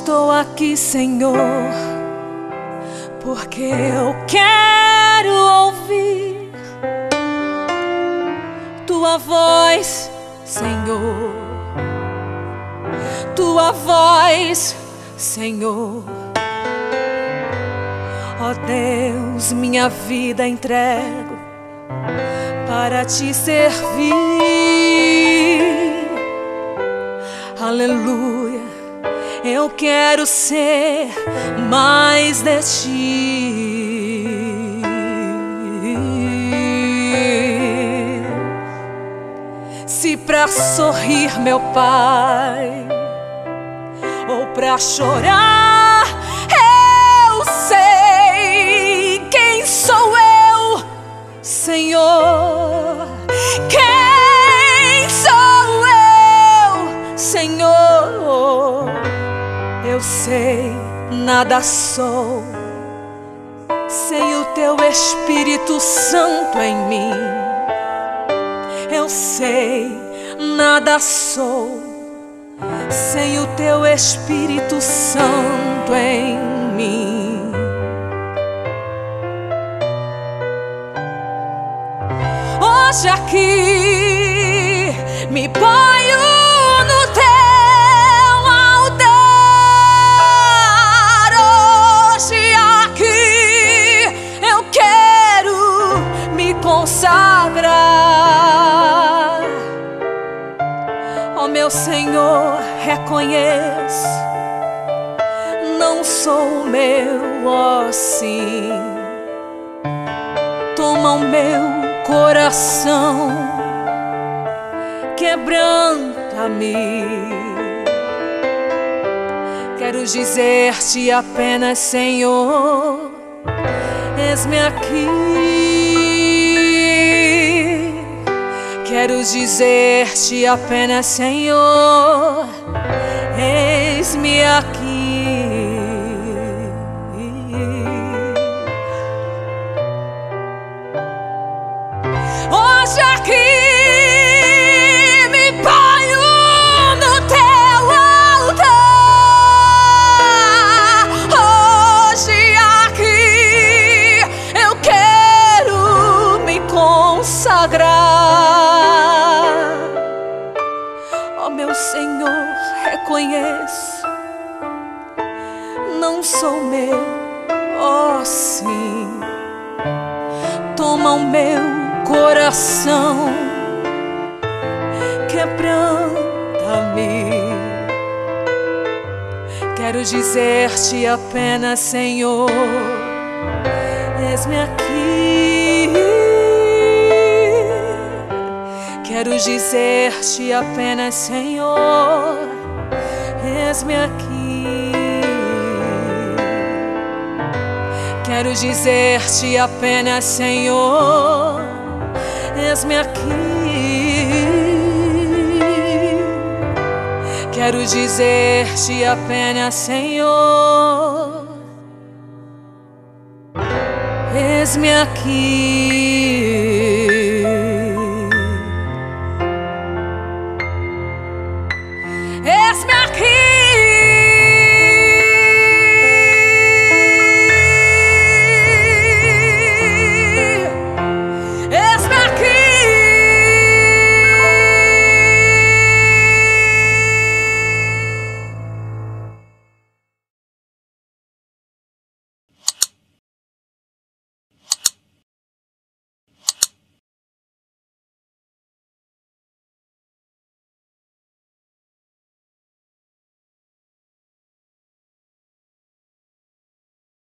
estou aqui, Senhor, porque eu quero ouvir Tua voz, Senhor. Tua voz, Senhor. Ó Deus, minha vida entrego para Te servir. Aleluia, eu quero ser mais de Ti. Se pra sorrir, meu Pai, ou pra chorar, eu sei quem sou eu, Senhor. Quem sou eu, Senhor? Eu sei, nada sou sem o Teu Espírito Santo em mim. Eu sei, nada sou sem o Teu Espírito Santo em mim. Hoje aqui me ponho no Teu altar. Hoje aqui eu quero me consagrar. Ó meu Senhor, reconheço, não sou meu, ó sim. Toma o meu coração, quebranta-me. Quero dizer-Te apenas, Senhor, eis-me aqui. Quero dizer-Te apenas, Senhor, eis-me aqui. Hoje aqui me ponho no Teu altar. Hoje aqui eu quero me consagrar. Ó meu Senhor, reconheço, não sou meu, ó sim. Toma o meu coração, quebranta-me. Quero dizer-Te apenas, Senhor, eis-me aqui. Quero dizer-Te apenas, Senhor, eis-me aqui. Quero dizer-Te apenas, Senhor, eis-me aqui. Quero dizer-Te apenas, Senhor, eis-me aqui.